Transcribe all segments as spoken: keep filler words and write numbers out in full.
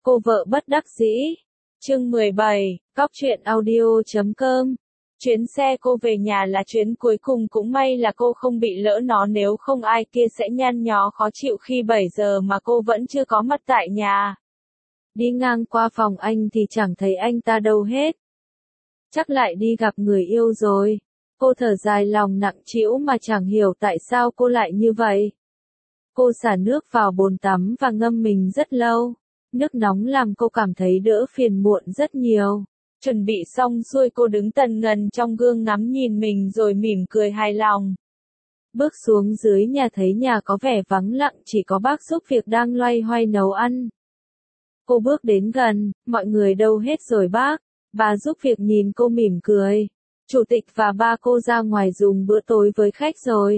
Cô vợ bất đắc dĩ. Chương mười bảy, cóc truyện audio chấm com. Chuyến xe cô về nhà là chuyến cuối cùng, cũng may là cô không bị lỡ nó, nếu không ai kia sẽ nhăn nhó khó chịu khi bảy giờ mà cô vẫn chưa có mặt tại nhà. Đi ngang qua phòng anh thì chẳng thấy anh ta đâu hết. Chắc lại đi gặp người yêu rồi. Cô thở dài, lòng nặng trĩu mà chẳng hiểu tại sao cô lại như vậy. Cô xả nước vào bồn tắm và ngâm mình rất lâu. Nước nóng làm cô cảm thấy đỡ phiền muộn rất nhiều. Chuẩn bị xong xuôi, cô đứng tần ngần trong gương ngắm nhìn mình rồi mỉm cười hài lòng. Bước xuống dưới nhà thấy nhà có vẻ vắng lặng, chỉ có bác giúp việc đang loay hoay nấu ăn. Cô bước đến gần, mọi người đâu hết rồi bác? Bà giúp việc nhìn cô mỉm cười. Chủ tịch và ba cô ra ngoài dùng bữa tối với khách rồi.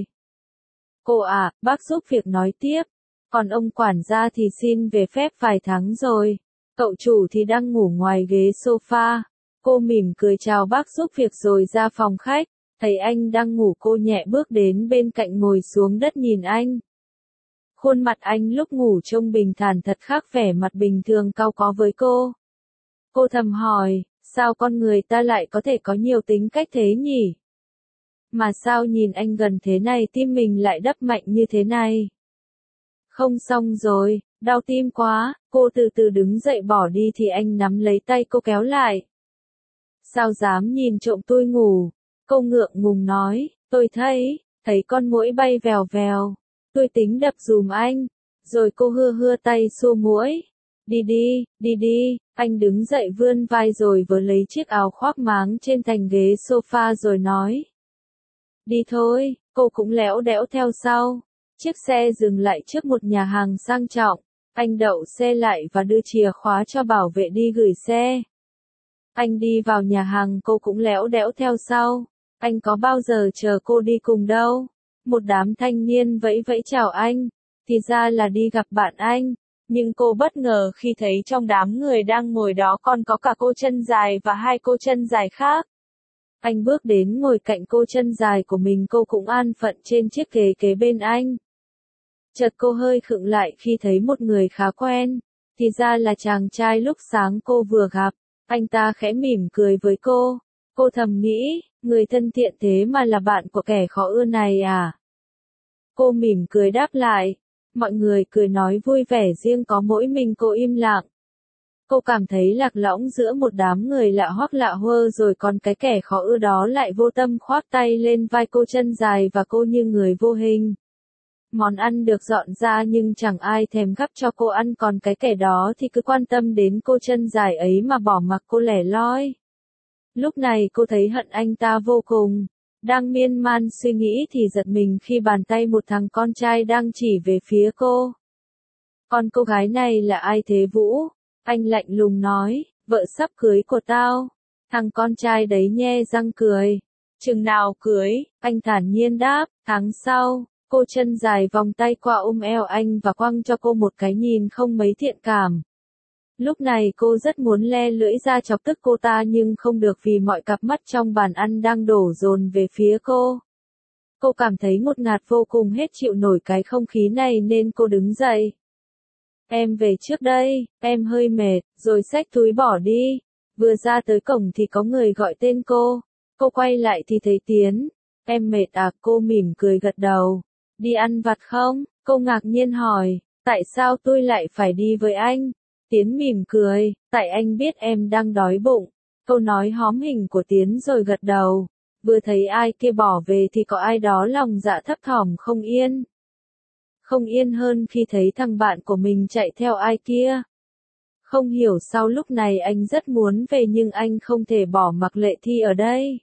Cô à, bác giúp việc nói tiếp. Còn ông quản gia thì xin về phép vài tháng rồi. Cậu chủ thì đang ngủ ngoài ghế sofa. Cô mỉm cười chào bác giúp việc rồi ra phòng khách. Thấy anh đang ngủ, cô nhẹ bước đến bên cạnh ngồi xuống đất nhìn anh. Khuôn mặt anh lúc ngủ trông bình thản thật khác vẻ mặt bình thường cau có với cô. Cô thầm hỏi, sao con người ta lại có thể có nhiều tính cách thế nhỉ? Mà sao nhìn anh gần thế này tim mình lại đập mạnh như thế này? Không xong rồi, đau tim quá. Cô từ từ đứng dậy bỏ đi thì anh nắm lấy tay cô kéo lại. Sao dám nhìn trộm tôi ngủ? Cô ngượng ngùng nói, tôi thấy, thấy con muỗi bay vèo vèo. Tôi tính đập dùm anh. Rồi cô hưa hưa tay xua muỗi. Đi đi, đi đi. Anh đứng dậy vươn vai rồi vớ lấy chiếc áo khoác máng trên thành ghế sofa rồi nói. Đi thôi. Cô cũng léo đẽo theo sau. Chiếc xe dừng lại trước một nhà hàng sang trọng. Anh đậu xe lại và đưa chìa khóa cho bảo vệ đi gửi xe. Anh đi vào nhà hàng, cô cũng léo đẽo theo sau. Anh có bao giờ chờ cô đi cùng đâu. Một đám thanh niên vẫy vẫy chào anh. Thì ra là đi gặp bạn anh. Nhưng cô bất ngờ khi thấy trong đám người đang ngồi đó còn có cả cô chân dài và hai cô chân dài khác. Anh bước đến ngồi cạnh cô chân dài của mình, cô cũng an phận trên chiếc ghế kế bên anh. Chợt cô hơi khựng lại khi thấy một người khá quen. Thì ra là chàng trai lúc sáng cô vừa gặp. Anh ta khẽ mỉm cười với cô. Cô thầm nghĩ, người thân thiện thế mà là bạn của kẻ khó ưa này à? Cô mỉm cười đáp lại. Mọi người cười nói vui vẻ, riêng có mỗi mình cô im lặng. Cô cảm thấy lạc lõng giữa một đám người lạ hoắc lạ huơ, rồi còn cái kẻ khó ưa đó lại vô tâm khoác tay lên vai cô chân dài và cô như người vô hình. Món ăn được dọn ra nhưng chẳng ai thèm gắp cho cô ăn, còn cái kẻ đó thì cứ quan tâm đến cô chân dài ấy mà bỏ mặc cô lẻ loi. Lúc này cô thấy hận anh ta vô cùng. Đang miên man suy nghĩ thì giật mình khi bàn tay một thằng con trai đang chỉ về phía cô. Con cô gái này là ai thế Vũ? Anh lạnh lùng nói, vợ sắp cưới của tao. Thằng con trai đấy nhe răng cười. Chừng nào cưới? Anh thản nhiên đáp, tháng sau. Cô chân dài vòng tay qua ôm eo anh và quăng cho cô một cái nhìn không mấy thiện cảm. Lúc này cô rất muốn le lưỡi ra chọc tức cô ta nhưng không được vì mọi cặp mắt trong bàn ăn đang đổ dồn về phía cô. Cô cảm thấy ngột ngạt vô cùng, hết chịu nổi cái không khí này nên cô đứng dậy. Em về trước đây, em hơi mệt, rồi xách túi bỏ đi. Vừa ra tới cổng thì có người gọi tên cô. Cô quay lại thì thấy Tiến. Em mệt à? Cô mỉm cười gật đầu. Đi ăn vặt không? Cô ngạc nhiên hỏi. Tại sao tôi lại phải đi với anh? Tiến mỉm cười. Tại anh biết em đang đói bụng. Câu nói hóm hình của Tiến rồi gật đầu. Vừa thấy ai kia bỏ về thì có ai đó lòng dạ thấp thỏm không yên. Không yên hơn khi thấy thằng bạn của mình chạy theo ai kia. Không hiểu sao lúc này anh rất muốn về nhưng anh không thể bỏ mặc Lệ Thi ở đây.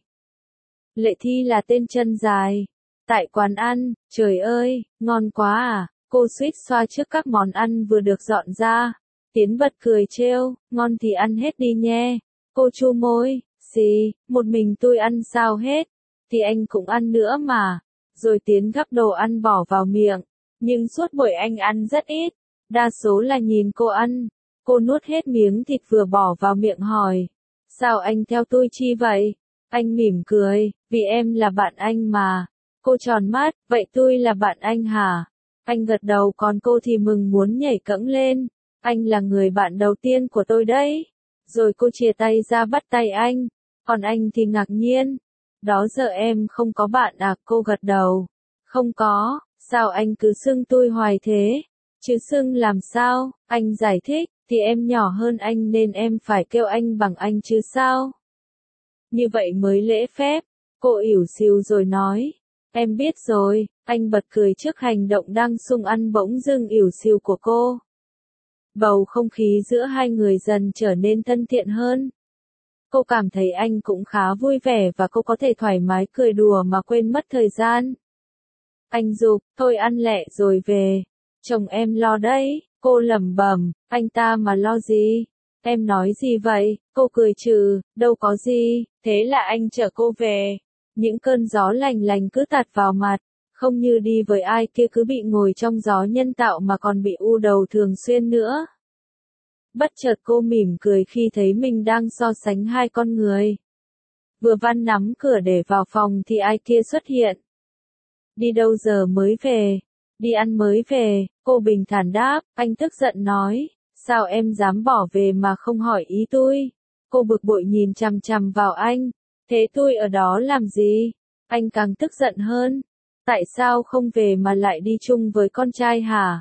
Lệ Thi là tên chân dài. Tại quán ăn, trời ơi, ngon quá à, cô suýt xoa trước các món ăn vừa được dọn ra. Tiến bật cười trêu, ngon thì ăn hết đi nhé. Cô chu môi, xì, một mình tôi ăn sao hết, thì anh cũng ăn nữa mà. Rồi Tiến gắp đồ ăn bỏ vào miệng, nhưng suốt buổi anh ăn rất ít, đa số là nhìn cô ăn. Cô nuốt hết miếng thịt vừa bỏ vào miệng hỏi, sao anh theo tôi chi vậy? Anh mỉm cười, vì em là bạn anh mà. Cô tròn mắt, vậy tôi là bạn anh hả? Anh gật đầu, còn cô thì mừng muốn nhảy cẫng lên. Anh là người bạn đầu tiên của tôi đấy. Rồi cô chìa tay ra bắt tay anh. Còn anh thì ngạc nhiên. Đó giờ em không có bạn à? Cô gật đầu. Không có, sao anh cứ xưng tôi hoài thế? Chứ xưng làm sao? Anh giải thích, thì em nhỏ hơn anh nên em phải kêu anh bằng anh chứ sao? Như vậy mới lễ phép. Cô ỉu xìu rồi nói. Em biết rồi, anh bật cười trước hành động đang sung ăn bỗng dưng ỉu xìu của cô. Bầu không khí giữa hai người dần trở nên thân thiện hơn. Cô cảm thấy anh cũng khá vui vẻ và cô có thể thoải mái cười đùa mà quên mất thời gian. Anh giục, thôi ăn lẹ rồi về. Chồng em lo đấy, cô lẩm bẩm, anh ta mà lo gì? Em nói gì vậy? Cô cười trừ, đâu có gì, thế là anh chở cô về. Những cơn gió lành lành cứ tạt vào mặt, không như đi với ai kia cứ bị ngồi trong gió nhân tạo mà còn bị u đầu thường xuyên nữa. Bất chợt cô mỉm cười khi thấy mình đang so sánh hai con người. Vừa Văn nắm cửa để vào phòng thì ai kia xuất hiện. Đi đâu giờ mới về? Đi ăn mới về, cô bình thản đáp, anh tức giận nói, sao em dám bỏ về mà không hỏi ý tôi? Cô bực bội nhìn chằm chằm vào anh, thế tôi ở đó làm gì? Anh càng tức giận hơn, tại sao không về mà lại đi chung với con trai hả?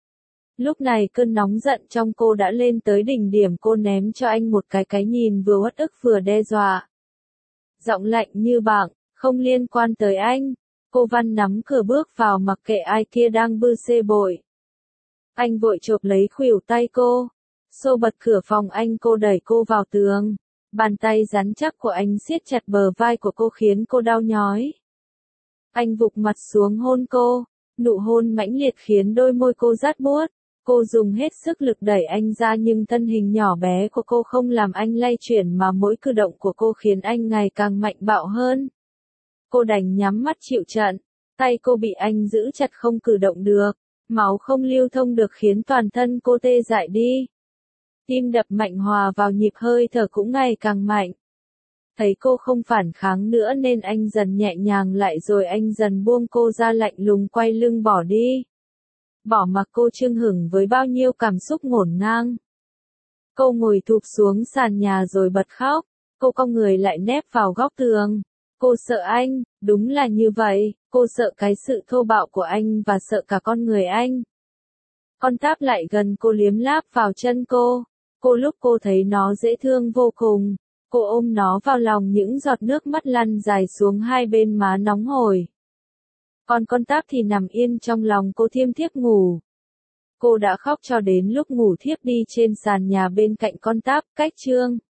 Lúc này cơn nóng giận trong cô đã lên tới đỉnh điểm, cô ném cho anh một cái cái nhìn vừa uất ức vừa đe dọa. Giọng lạnh như băng, không liên quan tới anh. Cô Văn nắm cửa bước vào mặc kệ ai kia đang bư xê bội. Anh vội chộp lấy khuỷu tay cô. Xô bật cửa phòng anh, cô đẩy cô vào tường. Bàn tay rắn chắc của anh siết chặt bờ vai của cô khiến cô đau nhói. Anh vụt mặt xuống hôn cô. Nụ hôn mãnh liệt khiến đôi môi cô rát buốt. Cô dùng hết sức lực đẩy anh ra nhưng thân hình nhỏ bé của cô không làm anh lay chuyển mà mỗi cử động của cô khiến anh ngày càng mạnh bạo hơn. Cô đành nhắm mắt chịu trận, tay cô bị anh giữ chặt không cử động được, máu không lưu thông được khiến toàn thân cô tê dại đi. Tim đập mạnh hòa vào nhịp hơi thở cũng ngày càng mạnh. Thấy cô không phản kháng nữa nên anh dần nhẹ nhàng lại rồi anh dần buông cô ra lạnh lùng quay lưng bỏ đi. Bỏ mặc cô chưng hửng với bao nhiêu cảm xúc ngổn ngang. Cô ngồi thụp xuống sàn nhà rồi bật khóc, cô cong người lại nép vào góc tường. Cô sợ anh, đúng là như vậy, cô sợ cái sự thô bạo của anh và sợ cả con người anh. Con táp lại gần cô liếm láp vào chân cô, cô lúc cô thấy nó dễ thương vô cùng, cô ôm nó vào lòng, những giọt nước mắt lăn dài xuống hai bên má nóng hổi. Còn con táp thì nằm yên trong lòng cô thiêm thiếp ngủ. Cô đã khóc cho đến lúc ngủ thiếp đi trên sàn nhà bên cạnh con táp, cách chương.